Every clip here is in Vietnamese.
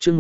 chương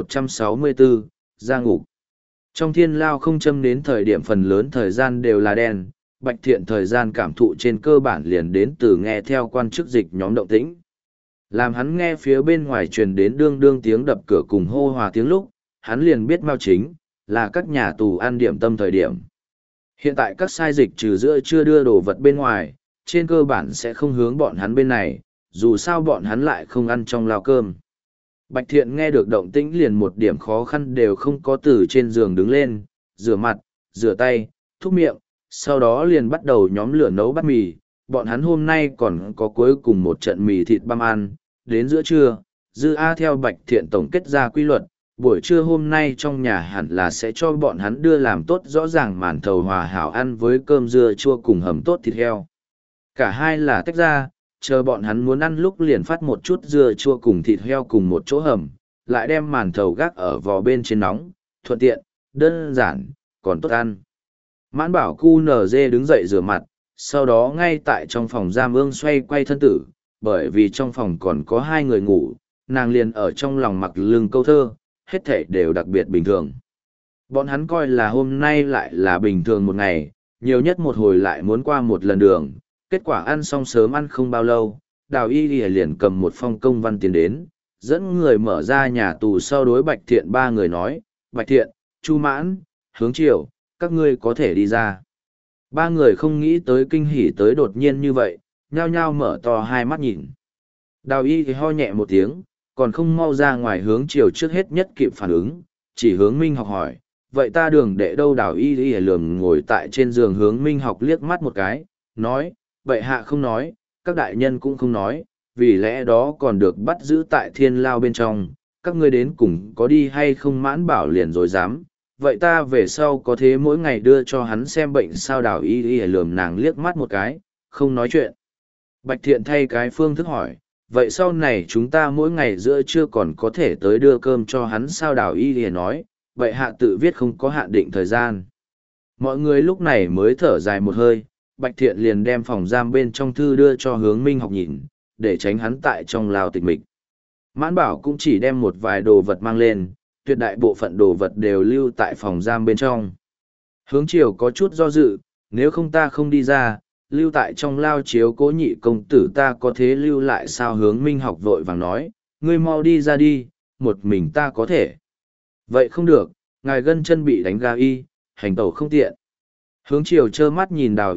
1164, ra ngục. Trong thiên lao không châm đến thời điểm phần lớn thời gian đều là đen, Bạch Thiện thời gian cảm thụ trên cơ bản liền đến từ nghe theo quan chức dịch nhóm động tĩnh. Làm hắn nghe phía bên ngoài truyền đến đương đương tiếng đập cửa cùng hô hòa tiếng lúc, hắn liền biết mau chính, là các nhà tù ăn điểm tâm thời điểm. Hiện tại các sai dịch trừ giữa chưa đưa đồ vật bên ngoài, trên cơ bản sẽ không hướng bọn hắn bên này, dù sao bọn hắn lại không ăn trong lao cơm. Bạch Thiện nghe được động tĩnh liền một điểm khó khăn đều không có từ trên giường đứng lên, rửa mặt, rửa tay, thúc miệng, sau đó liền bắt đầu nhóm lửa nấu bát mì. Bọn hắn hôm nay còn có cuối cùng một trận mì thịt băm ăn, đến giữa trưa, Dư A theo Bạch Thiện tổng kết ra quy luật, buổi trưa hôm nay trong nhà hẳn là sẽ cho bọn hắn đưa làm tốt rõ ràng màn thầu hòa hảo ăn với cơm dưa chua cùng hầm tốt thịt heo. Cả hai là tách ra, chờ bọn hắn muốn ăn lúc liền phát một chút dưa chua cùng thịt heo cùng một chỗ hầm, lại đem màn thầu gác ở vò bên trên nóng, thuận tiện, đơn giản, còn tốt ăn. Mãn bảo cu NG đứng dậy rửa mặt, sau đó ngay tại trong phòng giam ương xoay quay thân tử, bởi vì trong phòng còn có hai người ngủ, nàng liền ở trong lòng mặc lưng câu thơ, hết thảy đều đặc biệt bình thường. Bọn hắn coi là hôm nay lại là bình thường một ngày, nhiều nhất một hồi lại muốn qua một lần đường, kết quả ăn xong sớm ăn không bao lâu, Đào Y liền cầm một phong công văn tiến đến, dẫn người mở ra nhà tù sau đối Bạch Thiện ba người nói, Bạch Thiện, Chu Mãn, Hướng Triều, các ngươi có thể đi ra. Ba người không nghĩ tới kinh hỉ tới đột nhiên như vậy, nhao nhao mở to hai mắt nhìn. Đào Y ho nhẹ một tiếng, còn không mau ra ngoài Hướng Triều trước hết nhất kịp phản ứng, chỉ Hướng Minh học hỏi, vậy ta đường đệ đâu? Đào Y lườm ngồi tại trên giường Hướng Minh học liếc mắt một cái, nói, vậy hạ không nói, các đại nhân cũng không nói, vì lẽ đó còn được bắt giữ tại thiên lao bên trong, các ngươi đến cùng có đi hay không? Mãn bảo liền rồi dám, vậy ta về sau có thế mỗi ngày đưa cho hắn xem bệnh sao? Đào Y lườm nàng liếc mắt một cái, không nói chuyện. Bạch Thiện thay cái phương thức hỏi, vậy sau này chúng ta mỗi ngày giữa trưa còn có thể tới đưa cơm cho hắn sao? Đào Y nói, vậy hạ tự viết không có hạn định thời gian. Mọi người lúc này mới thở dài một hơi, Bạch Thiện liền đem phòng giam bên trong thư đưa cho Hướng Minh học nhìn, để tránh hắn tại trong lao tịch mịch. Mãn bảo cũng chỉ đem một vài đồ vật mang lên, tuyệt đại bộ phận đồ vật đều lưu tại phòng giam bên trong. Hướng Triều có chút do dự, nếu không ta không đi ra, lưu tại trong lao chiếu cố nhị công tử ta có thế lưu lại sao? Hướng Minh học vội vàng nói, ngươi mau đi ra đi, một mình ta có thể. Vậy không được, ngài gân chân bị đánh ga y, hành tẩu không tiện. Hướng Triều trơ mắt nhìn Đào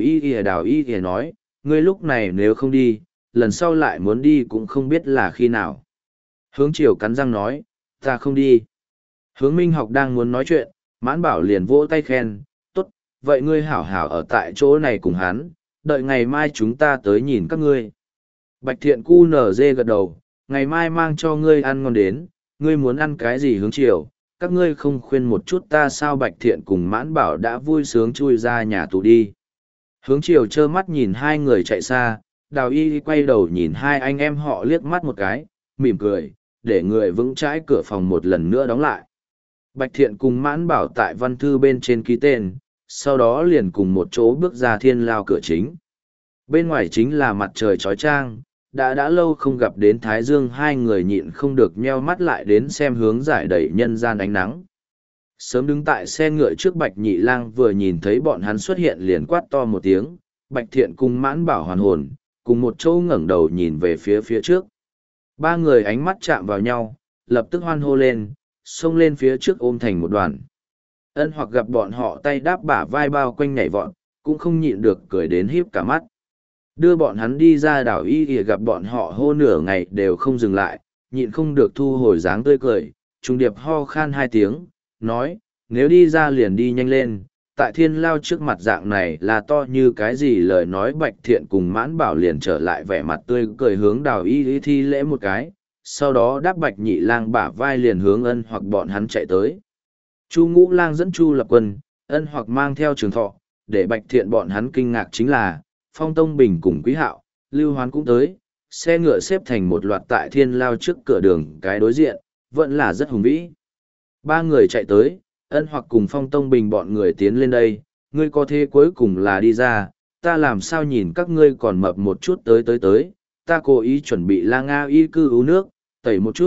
Y nói, ngươi lúc này nếu không đi, lần sau lại muốn đi cũng không biết là khi nào. Hướng Triều cắn răng nói, ta không đi. Hướng Minh học đang muốn nói chuyện, Mãn bảo liền vỗ tay khen, tốt, vậy ngươi hảo hảo ở tại chỗ này cùng hắn, đợi ngày mai chúng ta tới nhìn các ngươi. Bạch Thiện cu NG gật đầu, ngày mai mang cho ngươi ăn ngon đến, ngươi muốn ăn cái gì? Hướng Triều, các ngươi không khuyên một chút ta sao? Bạch Thiện cùng Mãn bảo đã vui sướng chui ra nhà tù đi. Hướng Triều trơ mắt nhìn hai người chạy xa, Đào Y quay đầu nhìn hai anh em họ liếc mắt một cái, mỉm cười, để người vững chãi cửa phòng một lần nữa đóng lại. Bạch Thiện cùng Mãn bảo tại văn thư bên trên ký tên, sau đó liền cùng một chỗ bước ra thiên lao cửa chính. Bên ngoài chính là mặt trời chói chang, đã lâu không gặp đến Thái Dương, hai người nhịn không được nheo mắt lại đến xem hướng giải đầy nhân gian ánh nắng. Sớm đứng tại xe ngựa trước Bạch Nhị Lang vừa nhìn thấy bọn hắn xuất hiện liền quát to một tiếng, Bạch Thiện cùng Mãn bảo hoàn hồn, cùng một chỗ ngẩng đầu nhìn về phía trước. Ba người ánh mắt chạm vào nhau, lập tức hoan hô lên, xông lên phía trước ôm thành một đoàn. Ân Hoặc gặp bọn họ tay đáp bả vai bao quanh nhảy vọt, cũng không nhịn được cười đến híp cả mắt. Đưa bọn hắn đi ra Đảo Y thì gặp bọn họ hô nửa ngày đều không dừng lại, nhịn không được thu hồi dáng tươi cười, trùng điệp ho khan hai tiếng, nói, nếu đi ra liền đi nhanh lên, tại thiên lao trước mặt dạng này là to như cái gì? Lời nói Bạch Thiện cùng Mãn bảo liền trở lại vẻ mặt tươi cười hướng Đào Y thi lễ một cái, sau đó đáp Bạch Nhị Lang bả vai liền hướng Ân Hoặc bọn hắn chạy tới. Chu Ngũ Lang dẫn Chu Lập Quân, Ân Hoặc mang theo Trường Thọ, để Bạch Thiện bọn hắn kinh ngạc chính là, Phong Tông Bình cùng Quý Hạo, Lưu Hoán cũng tới, xe ngựa xếp thành một loạt tại thiên lao trước cửa đường cái đối diện, vẫn là rất hùng vĩ. Ba người chạy tới, Ân Hoặc cùng Phong Tông Bình bọn người tiến lên đây, ngươi có thế cuối cùng là đi ra, ta làm sao nhìn các ngươi còn mập một chút tới, ta cố ý chuẩn bị la nga y cư uống nước, tẩy một chút,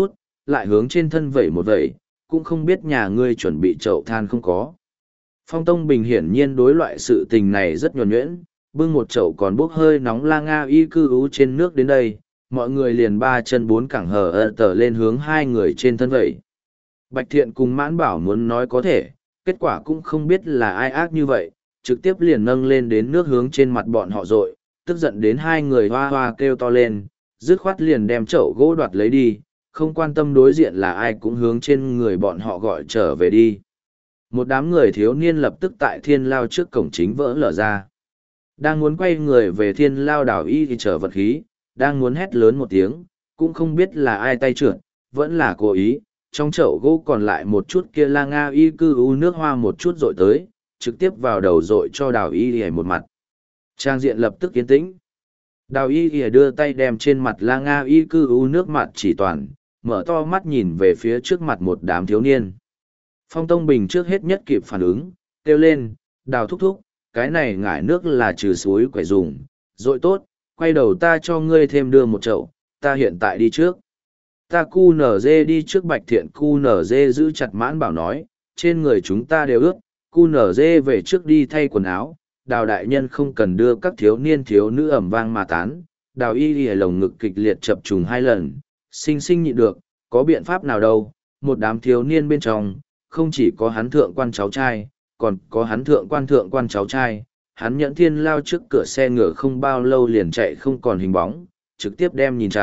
lại hướng trên thân vẩy một vẩy, cũng không biết nhà ngươi chuẩn bị chậu than không có. Phong Tông Bình hiển nhiên đối loại sự tình này rất nhuần nhuyễn, bưng một chậu còn bốc hơi nóng la nga y cư ú trên nước đến đây, mọi người liền ba chân bốn cẳng hở tờ lên hướng hai người trên thân vẩy. Bạch Thiện cùng Mãn Bảo muốn nói có thể, kết quả cũng không biết là ai ác như vậy, trực tiếp liền nâng lên đến nước hướng trên mặt bọn họ rội, tức giận đến hai người hoa hoa kêu to lên, dứt khoát liền đem chậu gỗ đoạt lấy đi, không quan tâm đối diện là ai cũng hướng trên người bọn họ gọi trở về đi. Một đám người thiếu niên lập tức tại thiên lao trước cổng chính vỡ lở ra. Đang muốn quay người về thiên lao đảo y thì trở vật khí, đang muốn hét lớn một tiếng, cũng không biết là ai tay trượt, vẫn là cố ý, trong chậu gỗ còn lại một chút kia la nga y cư u nước hoa một chút rội tới, trực tiếp vào đầu rội cho đào y y một mặt. Trang diện lập tức yên tĩnh. Đào y y đưa tay đem trên mặt la nga y cư u nước mặt chỉ toàn, mở to mắt nhìn về phía trước mặt một đám thiếu niên. Phong Tông Bình trước hết nhất kịp phản ứng, kêu lên, đào thúc thúc, cái này ngải nước là trừ suối quẻ dùng, rội tốt, quay đầu ta cho ngươi thêm đưa một chậu, ta hiện tại đi trước. Ta cu nở dê đi trước. Bạch Thiện cu nở dê giữ chặt Mãn Bảo nói, trên người chúng ta đều ướt, cu nở dê về trước đi thay quần áo, đào đại nhân không cần đưa các thiếu niên thiếu nữ ẩm vang mà tán. Đào y y lồng ngực kịch liệt chập trùng hai lần, sinh sinh nhịn được, có biện pháp nào đâu, một đám thiếu niên bên trong, không chỉ có hắn thượng quan cháu trai, còn có hắn thượng quan cháu trai, hắn nhẫn thiên lao trước cửa xe ngựa không bao lâu liền chạy không còn hình bóng, trực tiếp đem nhìn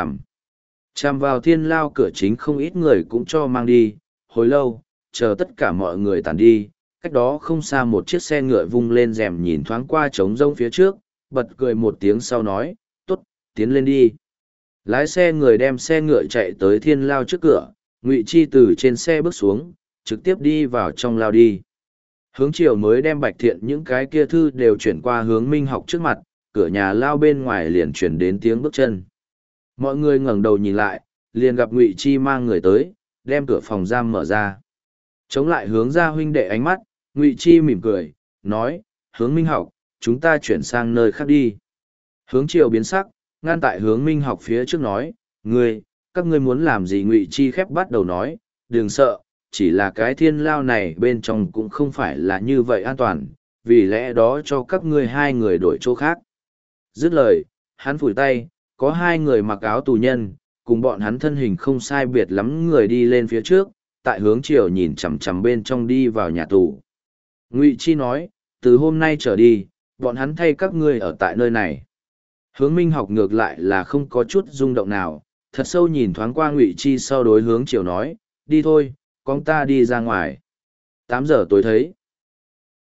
chằm vào thiên lao cửa chính không ít người cũng cho mang đi, hồi lâu, chờ tất cả mọi người tàn đi, cách đó không xa một chiếc xe ngựa vung lên rèm nhìn thoáng qua trống rông phía trước, bật cười một tiếng sau nói, tốt, tiến lên đi. Lái xe người đem xe ngựa chạy tới thiên lao trước cửa, Ngụy Chi từ trên xe bước xuống, trực tiếp đi vào trong lao đi. Hướng chiều mới đem Bạch Thiện những cái kia thư đều chuyển qua hướng Minh Học trước mặt, cửa nhà lao bên ngoài liền chuyển đến tiếng bước chân. Mọi người ngẩng đầu nhìn lại, liền gặp Ngụy Chi mang người tới, đem cửa phòng giam mở ra. Chống lại hướng ra huynh đệ ánh mắt, Ngụy Chi mỉm cười, nói, hướng Minh Học, chúng ta chuyển sang nơi khác đi. Hướng chiều biến sắc, ngăn tại hướng Minh Học phía trước nói, các ngươi muốn làm gì? Ngụy Chi khép bắt đầu nói, đừng sợ, chỉ là cái thiên lao này bên trong cũng không phải là như vậy an toàn, vì lẽ đó cho các ngươi hai người đổi chỗ khác. Dứt lời, hắn phủi tay, có hai người mặc áo tù nhân, cùng bọn hắn thân hình không sai biệt lắm người đi lên phía trước, tại hướng chiều nhìn chằm chằm bên trong đi vào nhà tù. Ngụy Chi nói, từ hôm nay trở đi, bọn hắn thay các ngươi ở tại nơi này. Hướng Minh Học ngược lại là không có chút rung động nào, thật sâu nhìn thoáng qua Ngụy Chi sau đối hướng chiều nói, đi thôi, con ta đi ra ngoài. 8 giờ tối thấy.